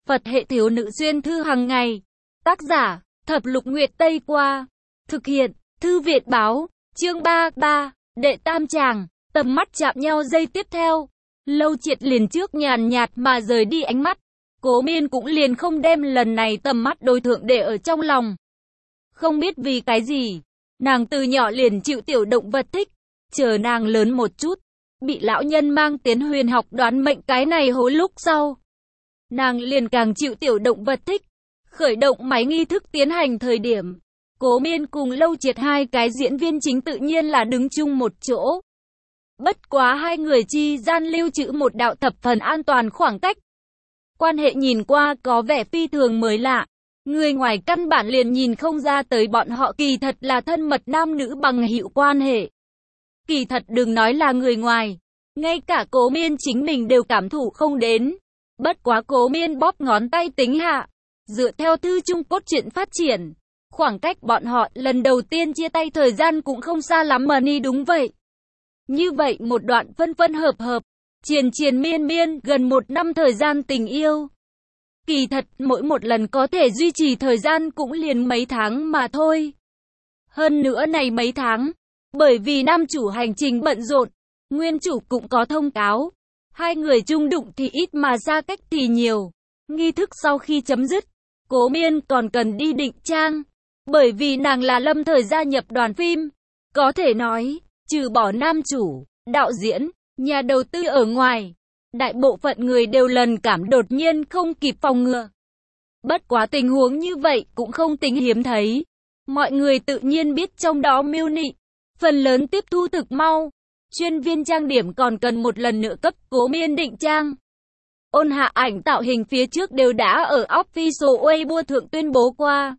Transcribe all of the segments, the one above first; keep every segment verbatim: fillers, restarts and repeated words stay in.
Phật hệ thiếu nữ xuyên thư hàng ngày. Tác giả, Thập Lục Nguyệt Tây Qua. Thực hiện, Thư Viện Báo. Chương ba mươi ba, Đệ Tam Tràng. Tầm mắt chạm nhau giây tiếp theo. Lâu Triệt liền trước nhàn nhạt mà rời đi ánh mắt. Cố Miên cũng liền không đem lần này tầm mắt đối thượng để ở trong lòng. Không biết vì cái gì, nàng từ nhỏ liền chịu tiểu động vật thích. Chờ nàng lớn một chút, bị lão nhân mang tiến huyền học đoán mệnh cái này hối lúc sau. Nàng liền càng chịu tiểu động vật thích. Khởi động máy nghi thức tiến hành thời điểm, Cố Miên cùng Lâu Triệt hai cái diễn viên chính tự nhiên là đứng chung một chỗ. Bất quá hai người chi gian lưu trữ một đạo thập phần an toàn khoảng cách. Quan hệ nhìn qua có vẻ phi thường mới lạ. Người ngoài căn bản liền nhìn không ra tới bọn họ kỳ thật là thân mật nam nữ bằng hữu quan hệ. Kỳ thật đừng nói là người ngoài, ngay cả Cố Miên chính mình đều cảm thụ không đến. Bất quá Cố Miên bóp ngón tay tính hạ, dựa theo thư chung cốt truyện phát triển, khoảng cách bọn họ lần đầu tiên chia tay thời gian cũng không xa lắm mà ni đúng vậy. Như vậy một đoạn phân phân hợp hợp, triền triền miên miên gần một năm thời gian tình yêu. Kỳ thật mỗi một lần có thể duy trì thời gian cũng liền mấy tháng mà thôi. Hơn nữa này mấy tháng, bởi vì nam chủ hành trình bận rộn, nguyên chủ cũng có thông cáo. Hai người chung đụng thì ít mà xa cách thì nhiều. Nghi thức sau khi chấm dứt, Cố Miên còn cần đi định trang. Bởi vì nàng là lâm thời gia nhập đoàn phim. Có thể nói, trừ bỏ nam chủ, đạo diễn, nhà đầu tư ở ngoài, đại bộ phận người đều lần cảm đột nhiên không kịp phòng ngừa. Bất quá tình huống như vậy cũng không tính hiếm thấy. Mọi người tự nhiên biết trong đó mưu nị, phần lớn tiếp thu thực mau. Chuyên viên trang điểm còn cần một lần nữa cấp Cố Miên định trang. Ôn Hạ ảnh tạo hình phía trước đều đã ở official Weibo thượng tuyên bố qua.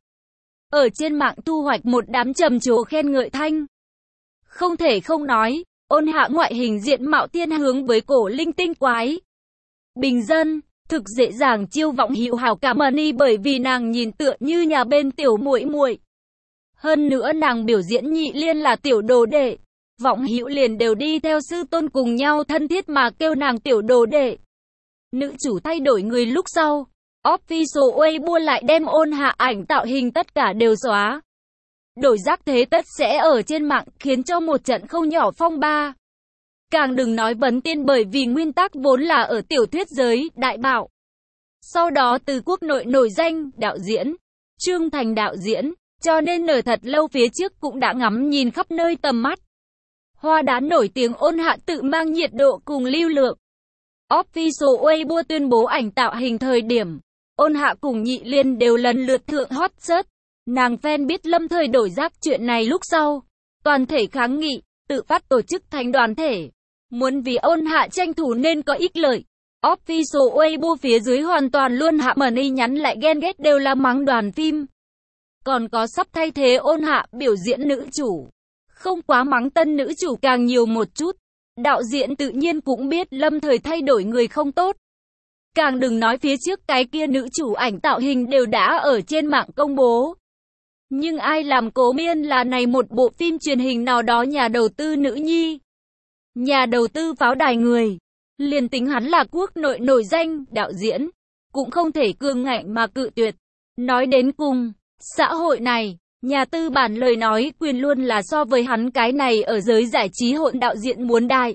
Ở trên mạng thu hoạch một đám trầm trồ khen ngợi thanh. Không thể không nói, Ôn Hạ ngoại hình diện mạo thiên hướng với cổ linh tinh quái. Bình dân, thực dễ dàng chiêu vọng hữu hảo cảm ơn bởi vì nàng nhìn tựa như nhà bên tiểu muội muội. Hơn nữa nàng biểu diễn nhị liên là tiểu đồ đệ. Vọng hữu liền đều đi theo sư tôn cùng nhau thân thiết mà kêu nàng tiểu đồ đệ. Nữ chủ thay đổi người lúc sau, official Weibo lại đem Ôn Hạ ảnh tạo hình tất cả đều xóa. Đổi giác thế tất sẽ ở trên mạng khiến cho một trận không nhỏ phong ba. Càng đừng nói vấn tiên bởi vì nguyên tắc vốn là ở tiểu thuyết giới đại bạo. Sau đó từ quốc nội nổi danh đạo diễn, Trương Thành đạo diễn, cho nên ở thật lâu phía trước cũng đã ngắm nhìn khắp nơi tầm mắt. Hoa đán nổi tiếng Ôn Hạ tự mang nhiệt độ cùng lưu lượng. Official Weibo tuyên bố ảnh tạo hình thời điểm, Ôn Hạ cùng Nhị Liên đều lần lượt thượng hot search. Nàng fan biết lâm thời đổi giác chuyện này lúc sau, toàn thể kháng nghị, tự phát tổ chức thành đoàn thể. Muốn vì Ôn Hạ tranh thủ nên có ích lợi. Official Weibo phía dưới hoàn toàn luôn hạ mần y nhắn lại ghen ghét đều là mắng đoàn phim. Còn có sắp thay thế Ôn Hạ biểu diễn nữ chủ. Không quá mắng tân nữ chủ càng nhiều một chút. Đạo diễn tự nhiên cũng biết lâm thời thay đổi người không tốt. Càng đừng nói phía trước cái kia nữ chủ ảnh tạo hình đều đã ở trên mạng công bố. Nhưng ai làm Cố Miên là này một bộ phim truyền hình nào đó nhà đầu tư nữ nhi. Nhà đầu tư pháo đài người. Liền tính hắn là quốc nội nổi danh, đạo diễn. Cũng không thể cương ngạnh mà cự tuyệt. Nói đến cùng, xã hội này, nhà tư bản lời nói quyền luôn là so với hắn cái này ở giới giải trí hỗn đạo diễn muốn đại.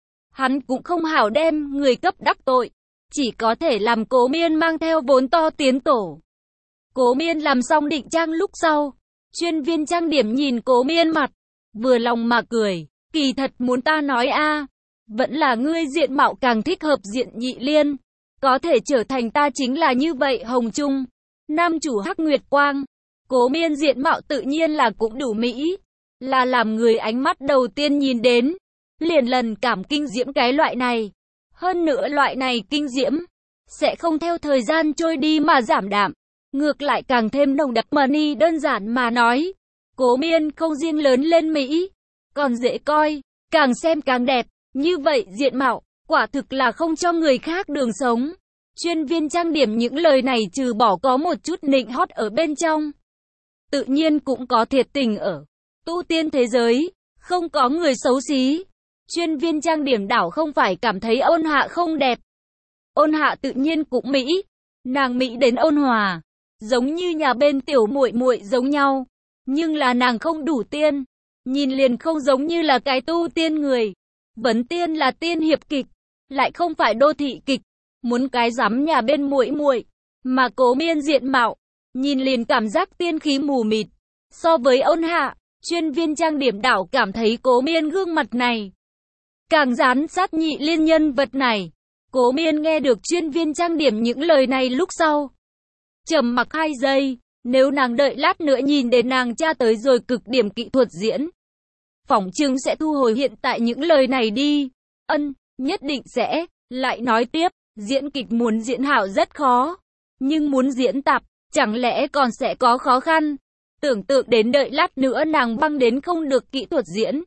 Hắn cũng không hảo đem người cấp đắc tội. Chỉ có thể làm Cố Miên mang theo vốn to tiến tổ. Cố Miên làm xong định trang lúc sau. Chuyên viên trang điểm nhìn Cố Miên mặt. Vừa lòng mà cười. Kỳ thật muốn ta nói a vẫn là ngươi diện mạo càng thích hợp diện Nhị Liên. Có thể trở thành ta chính là như vậy Hồng Trung. Nam chủ Hắc Nguyệt Quang. Cố Miên diện mạo tự nhiên là cũng đủ mỹ. Là làm người ánh mắt đầu tiên nhìn đến. Liền lần cảm kinh diễm cái loại này. Hơn nữa loại này kinh diễm. Sẽ không theo thời gian trôi đi mà giảm đạm. Ngược lại càng thêm nồng đặc money đơn giản mà nói. Cố Miên không riêng lớn lên Mỹ. Còn dễ coi. Càng xem càng đẹp. Như vậy diện mạo. Quả thực là không cho người khác đường sống. Chuyên viên trang điểm những lời này trừ bỏ có một chút nịnh hót ở bên trong. Tự nhiên cũng có thiệt tình ở. Tu tiên thế giới. Không có người xấu xí. Chuyên viên trang điểm đảo không phải cảm thấy Ôn Hạ không đẹp. Ôn Hạ tự nhiên cũng mỹ. Nàng mỹ đến ôn hòa, giống như nhà bên tiểu muội muội giống nhau, nhưng là nàng không đủ tiên, nhìn liền không giống như là cái tu tiên người. Vấn tiên là tiên hiệp kịch, lại không phải đô thị kịch, muốn cái rắm nhà bên muội muội, mà Cố Miên diện mạo, nhìn liền cảm giác tiên khí mù mịt. So với ôn hạ, chuyên viên trang điểm đảo cảm thấy Cố Miên gương mặt này càng dán sát nhị liên nhân vật này. Cố Miên nghe được chuyên viên trang điểm những lời này lúc sau, trầm mặc hai giây, nếu nàng đợi lát nữa nhìn đến nàng tra tới rồi cực điểm kỹ thuật diễn, phỏng chừng sẽ thu hồi hiện tại những lời này đi. Ân, nhất định sẽ. Lại nói tiếp, diễn kịch muốn diễn hảo rất khó, nhưng muốn diễn tạp, chẳng lẽ còn sẽ có khó khăn. Tưởng tượng đến đợi lát nữa nàng băng đến không được kỹ thuật diễn,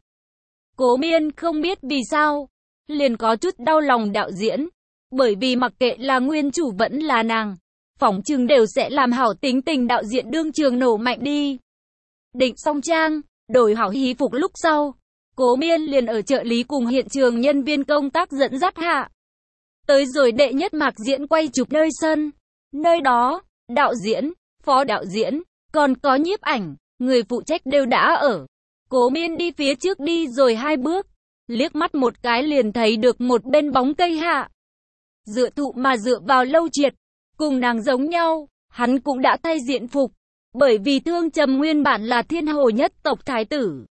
Cố Miên không biết vì sao, liền có chút đau lòng đạo diễn, bởi vì mặc kệ là nguyên chủ vẫn là nàng, phỏng chừng đều sẽ làm hảo tính tình đạo diễn đương trường nổ mạnh đi. Định xong trang, đổi hảo hí phục lúc sau, Cố Miên liền ở trợ lý cùng hiện trường nhân viên công tác dẫn dắt hạ. Tới rồi đệ nhất mạc diễn quay chụp nơi sân, nơi đó, đạo diễn, phó đạo diễn, còn có nhiếp ảnh, người phụ trách đều đã ở. Cố Miên đi phía trước đi rồi hai bước, liếc mắt một cái liền thấy được một bên bóng cây hạ. Dựa thụ mà dựa vào Lâu Triệt, cùng nàng giống nhau, hắn cũng đã thay diện phục, bởi vì Thương Trầm nguyên bản là thiên hồ nhất tộc thái tử.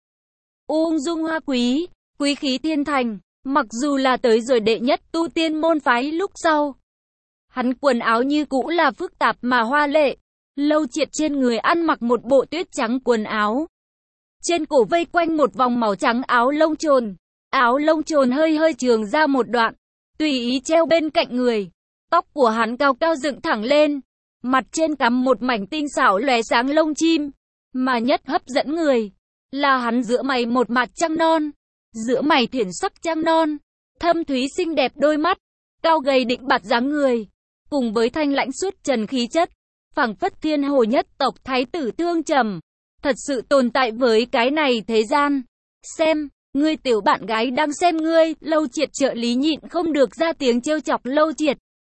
Ung dung hoa quý, quý khí thiên thành, mặc dù là tới rồi đệ nhất tu tiên môn phái lúc sau. Hắn quần áo như cũ là phức tạp mà hoa lệ, Lâu Triệt trên người ăn mặc một bộ tuyết trắng quần áo. Trên cổ vây quanh một vòng màu trắng áo lông trồn, áo lông trồn hơi hơi trường ra một đoạn, tùy ý treo bên cạnh người. Tóc của hắn cao cao dựng thẳng lên, mặt trên cắm một mảnh tinh xảo lóe sáng lông chim, mà nhất hấp dẫn người là hắn giữa mày một mặt trăng non, giữa mày thiển sắc trăng non, thâm thúy xinh đẹp đôi mắt, cao gầy định bạt dáng người, cùng với thanh lãnh suốt trần khí chất, phảng phất thiên hồ nhất tộc thái tử Thương Trầm, thật sự tồn tại với cái này thế gian. Xem, ngươi tiểu bạn gái đang xem ngươi. Lâu Triệt trợ lý nhịn không được ra tiếng trêu chọc Lâu Triệt.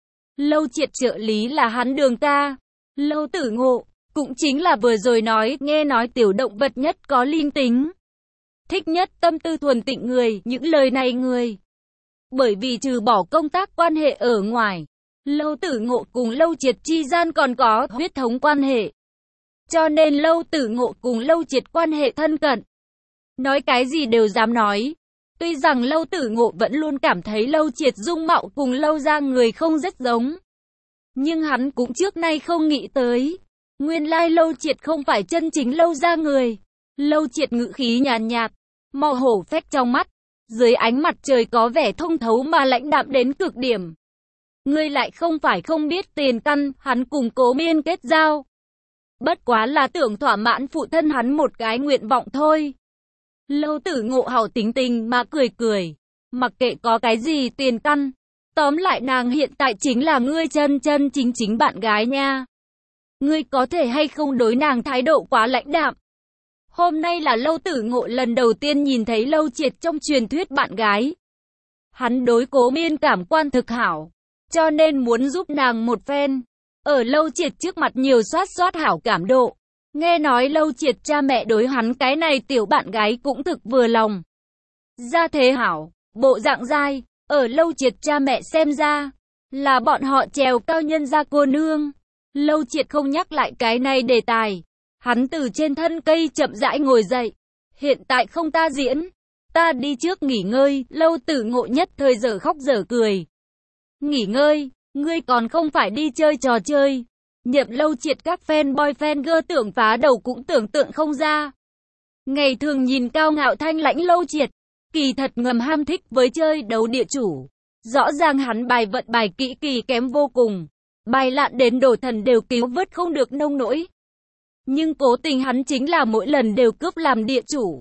Lâu Triệt trợ lý là hắn Đường ca, Lâu Tử Ngộ, cũng chính là vừa rồi nói, nghe nói tiểu động vật nhất có linh tính, thích nhất tâm tư thuần tịnh người, những lời này người. Bởi vì trừ bỏ công tác quan hệ ở ngoài, Lâu Tử Ngộ cùng Lâu Triệt chi gian còn có huyết thống quan hệ. Cho nên Lâu Tử Ngộ cùng Lâu Triệt quan hệ thân cận. Nói cái gì đều dám nói. Tuy rằng Lâu Tử Ngộ vẫn luôn cảm thấy Lâu Triệt dung mạo cùng Lâu gia người không rất giống, nhưng hắn cũng trước nay không nghĩ tới, nguyên lai Lâu Triệt không phải chân chính Lâu gia người. Lâu Triệt ngữ khí nhàn nhạt, màu hổ phách trong mắt, dưới ánh mặt trời có vẻ thông thấu mà lãnh đạm đến cực điểm. Ngươi lại không phải không biết tiền căn, hắn cùng Cố Miên kết giao, bất quá là tưởng thỏa mãn phụ thân hắn một cái nguyện vọng thôi. Lâu Tử Ngộ hảo tính tình mà cười cười, mặc kệ có cái gì tiền căn, tóm lại nàng hiện tại chính là ngươi chân chân chính chính bạn gái nha. Ngươi có thể hay không đối nàng thái độ quá lãnh đạm. Hôm nay là Lâu Tử Ngộ lần đầu tiên nhìn thấy Lâu Triệt trong truyền thuyết bạn gái. Hắn đối Cố Miên cảm quan thực hảo, cho nên muốn giúp nàng một phen, ở Lâu Triệt trước mặt nhiều soát soát hảo cảm độ. Nghe nói Lâu Triệt cha mẹ đối hắn cái này tiểu bạn gái cũng thực vừa lòng. Gia thế hảo, bộ dạng dai, ở Lâu Triệt cha mẹ xem ra, là bọn họ trèo cao nhân gia cô nương. Lâu Triệt không nhắc lại cái này đề tài. Hắn từ trên thân cây chậm rãi ngồi dậy. Hiện tại không ta diễn, ta đi trước nghỉ ngơi. Lâu Tử Ngộ nhất thời dở khóc dở cười. Nghỉ ngơi, ngươi còn không phải đi chơi trò chơi. Nhậm Lâu Triệt các fan boyfriend girl tưởng phá đầu cũng tưởng tượng không ra. Ngày thường nhìn cao ngạo thanh lãnh Lâu Triệt, kỳ thật ngầm ham thích với chơi đấu địa chủ. Rõ ràng hắn bài vận bài kỹ kỳ kém vô cùng, bài lạn đến đổ thần đều cứu vớt không được nông nỗi. Nhưng cố tình hắn chính là mỗi lần đều cướp làm địa chủ.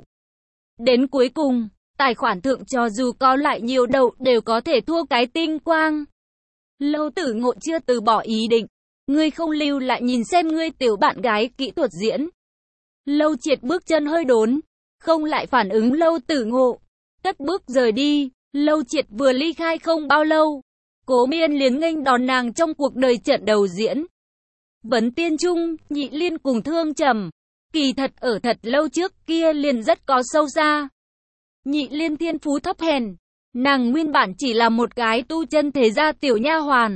Đến cuối cùng, tài khoản thượng cho dù có lại nhiều đầu đều có thể thua cái tinh quang. Lâu Tử Ngộ chưa từ bỏ ý định. Ngươi không lưu lại nhìn xem ngươi tiểu bạn gái kỹ thuật diễn. Lâu Triệt bước chân hơi đốn, không lại phản ứng Lâu Tử Ngộ, cất bước rời đi. Lâu Triệt vừa ly khai không bao lâu, Cố Miên liền nghênh đón nàng trong cuộc đời trận đầu diễn. Vấn Tiên Trung, Nhị Liên cùng Thương Trầm, kỳ thật ở thật lâu trước kia liền rất có sâu xa. Nhị Liên thiên phú thấp hèn, nàng nguyên bản chỉ là một cái tu chân thế gia tiểu nha hoàn.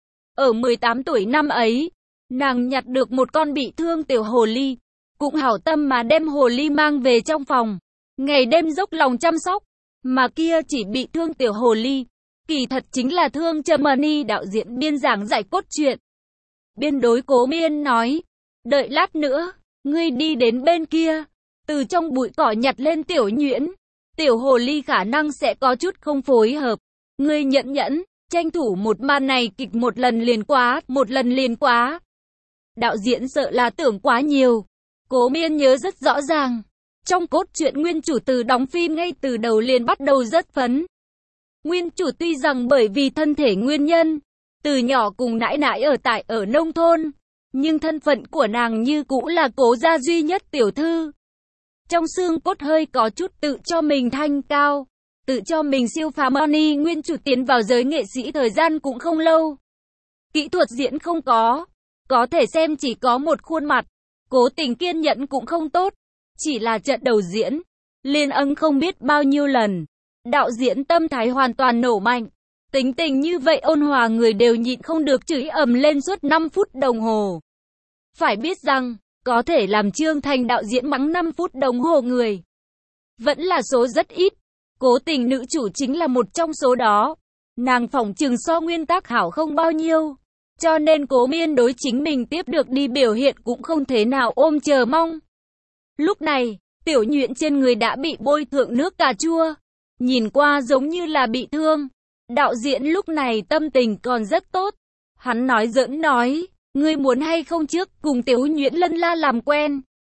Ở mười tám tuổi năm ấy, nàng nhặt được một con bị thương tiểu hồ ly, cũng hảo tâm mà đem hồ ly mang về trong phòng, ngày đêm dốc lòng chăm sóc, mà kia chỉ bị thương tiểu hồ ly, kỳ thật chính là Thương Trầm Ni đạo diễn biên giảng giải cốt truyện. Biên đối Cố Miên nói, đợi lát nữa, ngươi đi đến bên kia, từ trong bụi cỏ nhặt lên tiểu nhuyễn, tiểu hồ ly khả năng sẽ có chút không phối hợp, ngươi nhẫn nhẫn, tranh thủ một màn này kịch một lần liền quá, một lần liền quá. Đạo diễn sợ là tưởng quá nhiều. Cố Miên nhớ rất rõ ràng, trong cốt truyện nguyên chủ từ đóng phim ngay từ đầu liền bắt đầu rất phấn. Nguyên chủ tuy rằng bởi vì thân thể nguyên nhân, từ nhỏ cùng nãi nãi ở tại ở nông thôn, nhưng thân phận của nàng như cũ là Cố gia duy nhất tiểu thư. Trong xương cốt hơi có chút tự cho mình thanh cao, tự cho mình siêu phàm. Ni nguyên chủ tiến vào giới nghệ sĩ thời gian cũng không lâu. Kỹ thuật diễn không có, có thể xem chỉ có một khuôn mặt. Cố Tình kiên nhẫn cũng không tốt, chỉ là trận đầu diễn, liên ân không biết bao nhiêu lần. Đạo diễn tâm thái hoàn toàn nổ mạnh, tính tình như vậy ôn hòa người đều nhịn không được chửi ầm lên suốt năm phút đồng hồ. Phải biết rằng, có thể làm Trương Thành đạo diễn mắng năm phút đồng hồ người, vẫn là số rất ít. Cố Tình nữ chủ chính là một trong số đó. Nàng phỏng chừng so nguyên tác hảo không bao nhiêu, cho nên Cố Miên đối chính mình tiếp được đi biểu hiện cũng không thế nào ôm chờ mong. Lúc này, tiểu nhuyễn trên người đã bị bôi thượng nước cà chua, nhìn qua giống như là bị thương. Đạo diễn lúc này tâm tình còn rất tốt. Hắn nói giỡn nói, ngươi muốn hay không trước cùng tiểu nhuyễn lân la làm quen,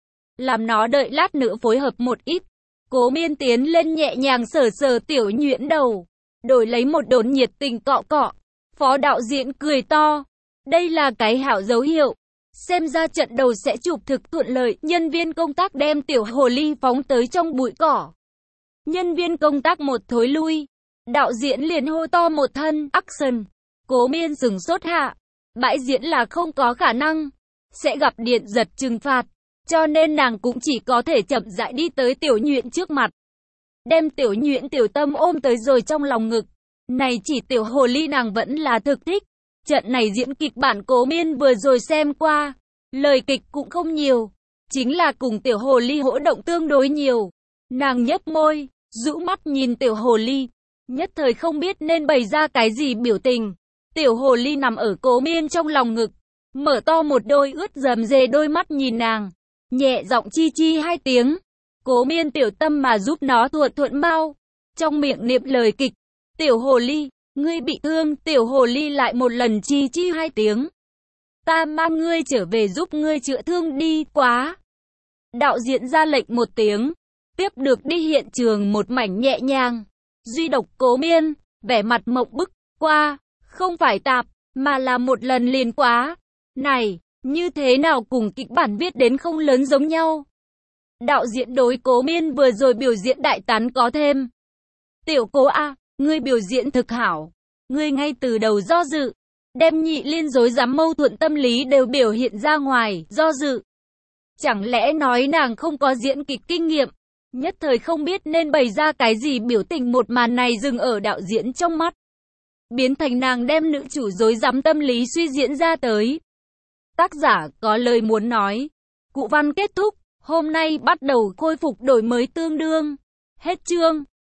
làm nó đợi lát nữa phối hợp một ít. Cố Miên tiến lên nhẹ nhàng sờ sờ tiểu nhuyễn đầu, đổi lấy một đốn nhiệt tình cọ cọ. Phó đạo diễn cười to, đây là cái hảo dấu hiệu, xem ra trận đầu sẽ chụp thực thuận lợi. Nhân viên công tác đem tiểu hồ ly phóng tới trong bụi cỏ. Nhân viên công tác một thối lui, đạo diễn liền hô to một thân action. Cố Miên dừng sốt hạ, bãi diễn là không có khả năng sẽ gặp điện giật trừng phạt, cho nên nàng cũng chỉ có thể chậm rãi đi tới tiểu nhuyễn trước mặt, đem tiểu nhuyễn tiểu tâm ôm tới rồi trong lòng ngực. Này chỉ tiểu hồ ly nàng vẫn là thực thích. Trận này diễn kịch bản Cố Miên vừa rồi xem qua, lời kịch cũng không nhiều, chính là cùng tiểu hồ ly hỗ động tương đối nhiều. Nàng nhấp môi, rũ mắt nhìn tiểu hồ ly, nhất thời không biết nên bày ra cái gì biểu tình. Tiểu hồ ly nằm ở Cố Miên trong lòng ngực, mở to một đôi ướt rầm rề đôi mắt nhìn nàng, nhẹ giọng chi chi hai tiếng. Cố Miên tiểu tâm mà giúp nó thuận thuận mau, trong miệng niệm lời kịch. Tiểu hồ ly, ngươi bị thương. Tiểu hồ ly lại một lần chi chi hai tiếng. Ta mang ngươi trở về giúp ngươi chữa thương đi. Quá. Đạo diễn ra lệnh một tiếng, tiếp được đi hiện trường một mảnh nhẹ nhàng. Duy độc Cố Miên, vẻ mặt mộng bức, qua, không phải tạp, mà là một lần liền quá. Này, như thế nào cùng kịch bản viết đến không lớn giống nhau. Đạo diễn đối Cố Miên vừa rồi biểu diễn đại tán có thêm. Tiểu Cố A, ngươi biểu diễn thực hảo. Ngươi ngay từ đầu do dự, đem Nhị Liên rối rắm mâu thuẫn tâm lý đều biểu hiện ra ngoài, do dự. Chẳng lẽ nói nàng không có diễn kịch kinh nghiệm, nhất thời không biết nên bày ra cái gì biểu tình. Một màn này dừng ở đạo diễn trong mắt, biến thành nàng đem nữ chủ rối rắm tâm lý suy diễn ra tới. Tác giả có lời muốn nói. Cụ văn kết thúc, hôm nay bắt đầu khôi phục đổi mới tương đương. Hết chương.